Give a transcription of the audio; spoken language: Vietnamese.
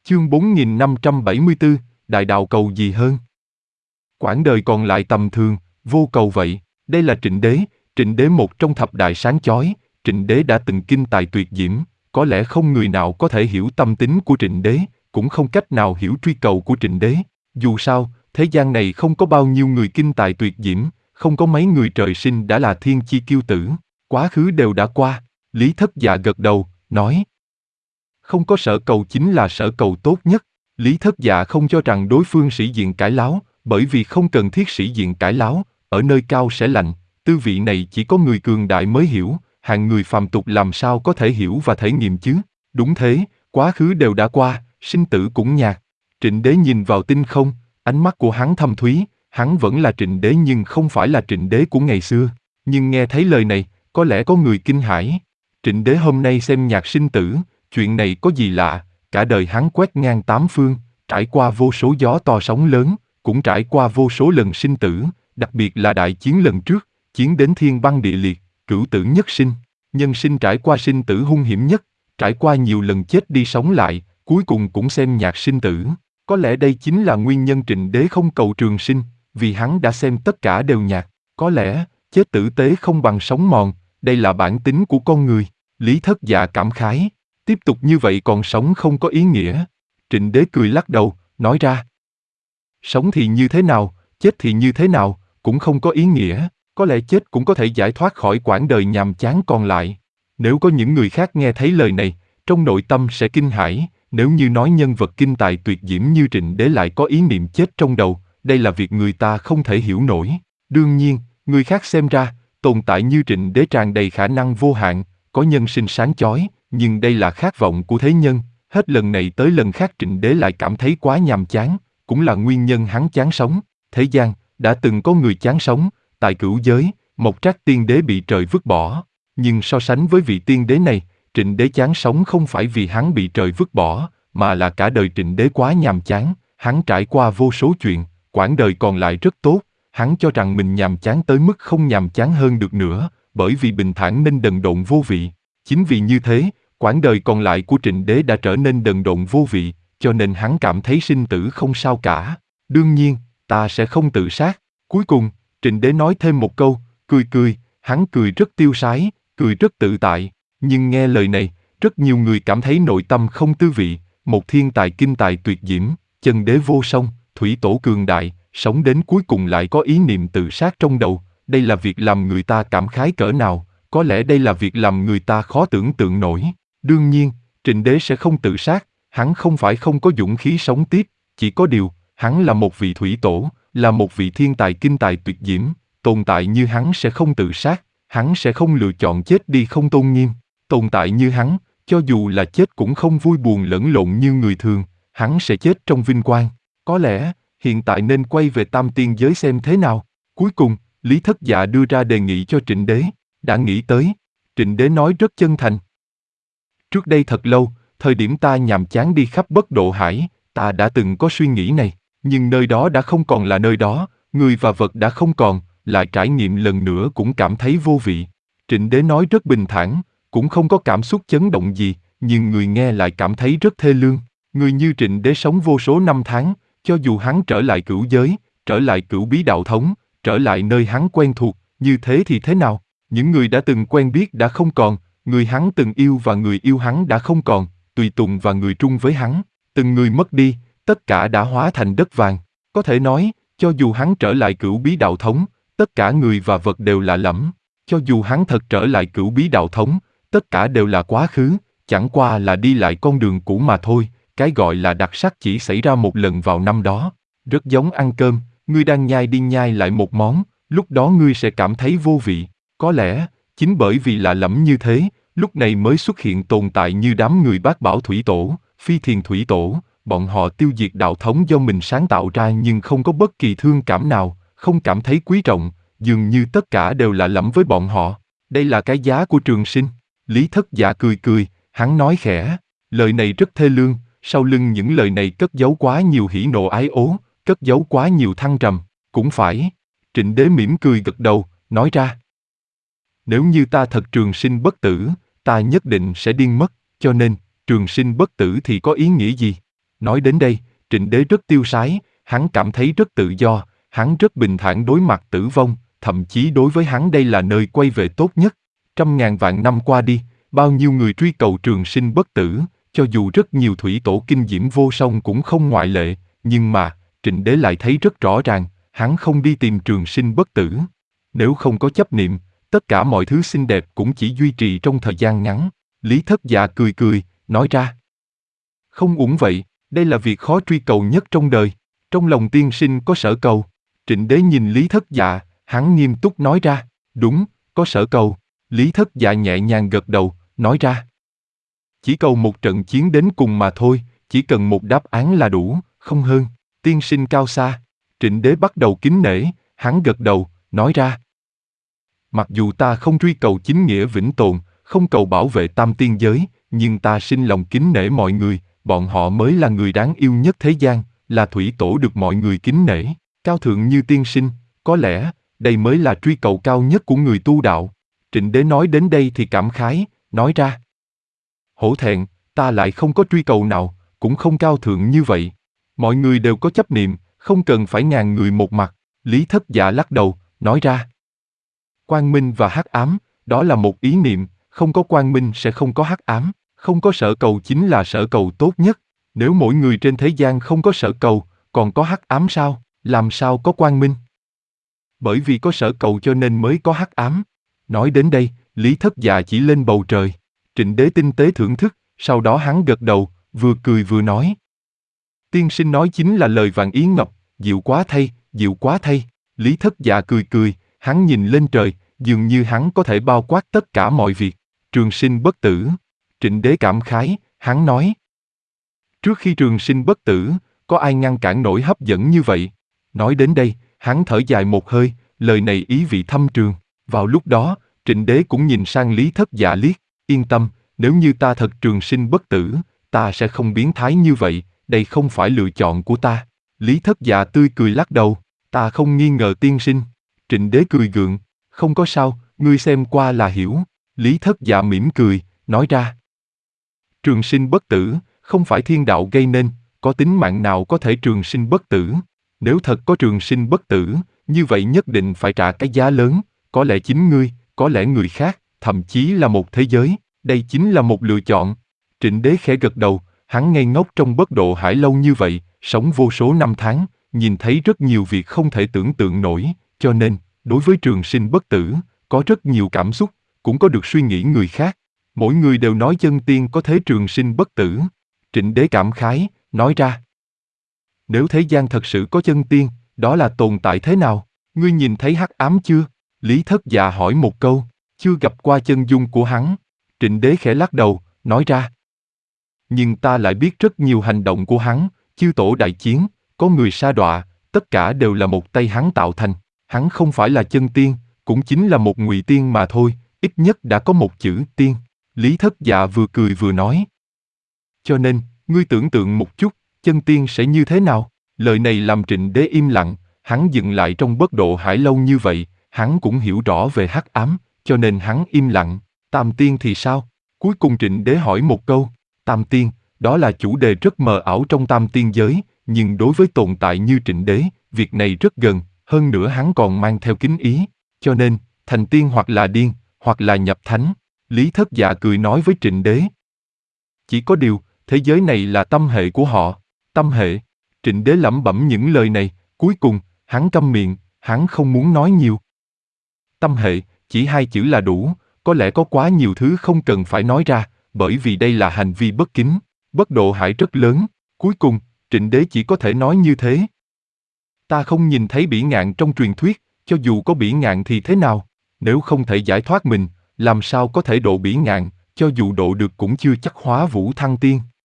Chương 4574, Đại đạo cầu gì hơn? Quãng đời còn lại tầm thường, vô cầu vậy. Đây là Trịnh Đế một trong thập đại sáng chói. Trịnh Đế đã từng kinh tài tuyệt diễm, có lẽ không người nào có thể hiểu tâm tính của Trịnh Đế, cũng không cách nào hiểu truy cầu của Trịnh Đế. Dù sao, thế gian này không có bao nhiêu người kinh tài tuyệt diễm, không có mấy người trời sinh đã là thiên chi kiêu tử. Quá khứ đều đã qua. Lý Thất Dạ gật đầu, nói: không có sở cầu chính là sở cầu tốt nhất. Lý Thất Dạ không cho rằng đối phương sĩ diện cãi láo, bởi vì không cần thiết sĩ diện cãi láo, ở nơi cao sẽ lạnh, tư vị này chỉ có người cường đại mới hiểu, hạng người phàm tục làm sao có thể hiểu và thể nghiệm chứ. Đúng thế, quá khứ đều đã qua, sinh tử cũng nhạt. Trịnh Đế nhìn vào tinh không, ánh mắt của hắn thâm thúy, hắn vẫn là Trịnh Đế nhưng không phải là Trịnh Đế của ngày xưa. Nhưng nghe thấy lời này, có lẽ có người kinh hãi. Trịnh Đế hôm nay xem nhạt sinh tử, chuyện này có gì lạ, cả đời hắn quét ngang tám phương, trải qua vô số gió to sóng lớn, cũng trải qua vô số lần sinh tử, đặc biệt là đại chiến lần trước, chiến đến thiên băng địa liệt, cửu tử nhất sinh. Nhân sinh trải qua sinh tử hung hiểm nhất, trải qua nhiều lần chết đi sống lại, cuối cùng cũng xem nhạt sinh tử. Có lẽ đây chính là nguyên nhân Trịnh Đế không cầu trường sinh, vì hắn đã xem tất cả đều nhạt. Có lẽ, chết tử tế không bằng sống mòn, đây là bản tính của con người. Lý Thất Dạ cảm khái. Tiếp tục như vậy còn sống không có ý nghĩa. Trịnh Đế cười lắc đầu, nói ra: sống thì như thế nào, chết thì như thế nào, cũng không có ý nghĩa. Có lẽ chết cũng có thể giải thoát khỏi quãng đời nhàm chán còn lại. Nếu có những người khác nghe thấy lời này, trong nội tâm sẽ kinh hãi. Nếu như nói nhân vật kinh tài tuyệt diễm như Trịnh Đế lại có ý niệm chết trong đầu, đây là việc người ta không thể hiểu nổi. Đương nhiên, người khác xem ra, tồn tại như Trịnh Đế tràn đầy khả năng vô hạn, có nhân sinh sáng chói, nhưng đây là khát vọng của thế nhân. Hết lần này tới lần khác Trịnh Đế lại cảm thấy quá nhàm chán, cũng là nguyên nhân hắn chán sống. Thế gian, đã từng có người chán sống, tại Cửu Giới, Mộc Trác tiên đế bị trời vứt bỏ. Nhưng so sánh với vị tiên đế này, Trịnh Đế chán sống không phải vì hắn bị trời vứt bỏ, mà là cả đời Trịnh Đế quá nhàm chán, hắn trải qua vô số chuyện, quãng đời còn lại rất tốt, hắn cho rằng mình nhàm chán tới mức không nhàm chán hơn được nữa, bởi vì bình thản nên đần độn vô vị. Chính vì như thế, quãng đời còn lại của Trịnh Đế đã trở nên đần độn vô vị, cho nên hắn cảm thấy sinh tử không sao cả. Đương nhiên, ta sẽ không tự sát. Cuối cùng, Trịnh Đế nói thêm một câu, cười, hắn cười rất tiêu sái, cười rất tự tại. Nhưng nghe lời này, rất nhiều người cảm thấy nội tâm không tư vị. Một thiên tài kinh tài tuyệt diễm, chân đế vô song, thủy tổ cường đại, sống đến cuối cùng lại có ý niệm tự sát trong đầu. Đây là việc làm người ta cảm khái cỡ nào, có lẽ đây là việc làm người ta khó tưởng tượng nổi. Đương nhiên, Trịnh Đế sẽ không tự sát, hắn không phải không có dũng khí sống tiếp, chỉ có điều, hắn là một vị thủy tổ, là một vị thiên tài kinh tài tuyệt diễm, tồn tại như hắn sẽ không tự sát, hắn sẽ không lựa chọn chết đi không tôn nghiêm. Tồn tại như hắn, cho dù là chết cũng không vui buồn lẫn lộn như người thường, hắn sẽ chết trong vinh quang. Có lẽ, hiện tại nên quay về Tam Tiên giới xem thế nào. Cuối cùng, Lý Thất Dạ đưa ra đề nghị cho Trịnh Đế, đã nghĩ tới. Trịnh Đế nói rất chân thành. Trước đây thật lâu, thời điểm ta nhàm chán đi khắp Bất Độ Hải, ta đã từng có suy nghĩ này, nhưng nơi đó đã không còn là nơi đó, người và vật đã không còn, lại trải nghiệm lần nữa cũng cảm thấy vô vị. Trịnh Đế nói rất bình thản, cũng không có cảm xúc chấn động gì, nhưng người nghe lại cảm thấy rất thê lương. Người như Trịnh Đế sống vô số năm tháng, cho dù hắn trở lại Cửu Giới, trở lại Cửu Bí Đạo Thống, trở lại nơi hắn quen thuộc, như thế thì thế nào? Những người đã từng quen biết đã không còn, người hắn từng yêu và người yêu hắn đã không còn, tùy tùng và người trung với hắn, từng người mất đi, tất cả đã hóa thành đất vàng. Có thể nói, cho dù hắn trở lại Cửu Bí Đạo Thống, tất cả người và vật đều lạ lẫm. Cho dù hắn thật trở lại Cửu Bí Đạo Thống, tất cả đều là quá khứ, chẳng qua là đi lại con đường cũ mà thôi. Cái gọi là đặc sắc chỉ xảy ra một lần vào năm đó. Rất giống ăn cơm, ngươi đang nhai đi nhai lại một món, lúc đó ngươi sẽ cảm thấy vô vị. Có lẽ, chính bởi vì lạ lẫm như thế, lúc này mới xuất hiện tồn tại như đám người Bát Bảo Thủy Tổ, Phi Thiền Thủy Tổ. Bọn họ tiêu diệt đạo thống do mình sáng tạo ra nhưng không có bất kỳ thương cảm nào, không cảm thấy quý trọng, dường như tất cả đều lạ lẫm với bọn họ. Đây là cái giá của trường sinh. Lý Thất Dạ cười, hắn nói khẽ, lời này rất thê lương, sau lưng những lời này cất giấu quá nhiều hỉ nộ ái ố, cất giấu quá nhiều thăng trầm. Cũng phải. Trịnh Đế mỉm cười gật đầu, nói ra. Nếu như ta thật trường sinh bất tử, ta nhất định sẽ điên mất, cho nên, trường sinh bất tử thì có ý nghĩa gì? Nói đến đây, Trịnh Đế rất tiêu sái, hắn cảm thấy rất tự do, hắn rất bình thản đối mặt tử vong, thậm chí đối với hắn đây là nơi quay về tốt nhất. Trăm ngàn vạn năm qua đi, bao nhiêu người truy cầu trường sinh bất tử, cho dù rất nhiều thủy tổ kinh diễm vô song cũng không ngoại lệ, nhưng mà, Trịnh Đế lại thấy rất rõ ràng, hắn không đi tìm trường sinh bất tử. Nếu không có chấp niệm, tất cả mọi thứ xinh đẹp cũng chỉ duy trì trong thời gian ngắn. Lý Thất Dạ cười cười, nói ra. Không uổng vậy, đây là việc khó truy cầu nhất trong đời. Trong lòng tiên sinh có sở cầu. Trịnh Đế nhìn Lý Thất Dạ, hắn nghiêm túc nói ra. Đúng, có sở cầu. Lý Thất Dạ nhẹ nhàng gật đầu, nói ra. Chỉ cầu một trận chiến đến cùng mà thôi, chỉ cần một đáp án là đủ, không hơn. Tiên sinh cao xa. Trịnh Đế bắt đầu kính nể, hắn gật đầu, nói ra. Mặc dù ta không truy cầu chính nghĩa vĩnh tồn, không cầu bảo vệ tam tiên giới, nhưng ta sinh lòng kính nể mọi người, bọn họ mới là người đáng yêu nhất thế gian, là thủy tổ được mọi người kính nể, cao thượng như tiên sinh, có lẽ, đây mới là truy cầu cao nhất của người tu đạo. Trịnh Đế nói đến đây thì cảm khái, nói ra. Hổ thẹn, ta lại không có truy cầu nào, cũng không cao thượng như vậy. Mọi người đều có chấp niệm, không cần phải ngàn người một mặt. Lý Thất Dạ lắc đầu, nói ra. Quang minh và hắc ám, đó là một ý niệm, không có quang minh sẽ không có hắc ám, không có sở cầu chính là sở cầu tốt nhất. Nếu mỗi người trên thế gian không có sở cầu, còn có hắc ám sao, làm sao có quang minh? Bởi vì có sở cầu cho nên mới có hắc ám. Nói đến đây, Lý Thất Dạ chỉ lên bầu trời. Trịnh Đế tinh tế thưởng thức, sau đó hắn gật đầu, vừa cười vừa nói. Tiên sinh nói chính là lời vạn ý ngọc, dịu quá thay, dịu quá thay. Lý Thất Dạ cười cười, hắn nhìn lên trời, dường như hắn có thể bao quát tất cả mọi việc. Trường sinh bất tử. Trịnh Đế cảm khái, hắn nói. Trước khi trường sinh bất tử, có ai ngăn cản nổi hấp dẫn như vậy? Nói đến đây, hắn thở dài một hơi, lời này ý vị thâm trường. Vào lúc đó, Trịnh Đế cũng nhìn sang Lý Thất Dạ liếc, yên tâm, nếu như ta thật trường sinh bất tử, ta sẽ không biến thái như vậy, đây không phải lựa chọn của ta. Lý Thất Dạ tươi cười lắc đầu, ta không nghi ngờ tiên sinh. Trịnh Đế cười gượng, không có sao, ngươi xem qua là hiểu. Lý Thất Dạ mỉm cười, nói ra. Trường sinh bất tử, không phải thiên đạo gây nên, có tính mạng nào có thể trường sinh bất tử. Nếu thật có trường sinh bất tử, như vậy nhất định phải trả cái giá lớn, có lẽ chính ngươi, có lẽ người khác, thậm chí là một thế giới, đây chính là một lựa chọn. Trịnh Đế khẽ gật đầu, hắn ngây ngốc trong bất độ hải lâu như vậy, sống vô số năm tháng, nhìn thấy rất nhiều việc không thể tưởng tượng nổi, cho nên, đối với trường sinh bất tử, có rất nhiều cảm xúc, cũng có được suy nghĩ người khác. Mỗi người đều nói chân tiên có thế trường sinh bất tử. Trịnh Đế cảm khái, nói ra. Nếu thế gian thật sự có chân tiên, đó là tồn tại thế nào? Ngươi nhìn thấy hắc ám chưa? Lý Thất Dạ hỏi một câu, chưa gặp qua chân dung của hắn. Trịnh Đế khẽ lắc đầu, nói ra. Nhưng ta lại biết rất nhiều hành động của hắn, chư tổ đại chiến, có người sa đọa, tất cả đều là một tay hắn tạo thành. Hắn không phải là chân tiên, cũng chính là một ngụy tiên mà thôi, ít nhất đã có một chữ tiên. Lý Thất Dạ vừa cười vừa nói. Cho nên, ngươi tưởng tượng một chút, chân tiên sẽ như thế nào? Lời này làm Trịnh Đế im lặng, hắn dừng lại trong bất độ hải lâu như vậy, hắn cũng hiểu rõ về hắc ám, cho nên hắn im lặng. Tam tiên thì sao? Cuối cùng Trịnh Đế hỏi một câu. Tam tiên, đó là chủ đề rất mờ ảo trong tam tiên giới, nhưng đối với tồn tại như Trịnh Đế, việc này rất gần, hơn nữa hắn còn mang theo kính ý, cho nên, thành tiên hoặc là điên, hoặc là nhập thánh. Lý Thất Dạ cười nói với Trịnh Đế. Chỉ có điều, thế giới này là tâm hệ của họ. Tâm hệ. Trịnh Đế lẩm bẩm những lời này, cuối cùng, hắn câm miệng, hắn không muốn nói nhiều. Tâm hệ, chỉ hai chữ là đủ, có lẽ có quá nhiều thứ không cần phải nói ra, bởi vì đây là hành vi bất kính, bất độ hải rất lớn. Cuối cùng, Trịnh Đế chỉ có thể nói như thế. Ta không nhìn thấy bỉ ngạn trong truyền thuyết, cho dù có bỉ ngạn thì thế nào? Nếu không thể giải thoát mình, làm sao có thể độ bỉ ngạn, cho dù độ được cũng chưa chắc hóa vũ thăng tiên.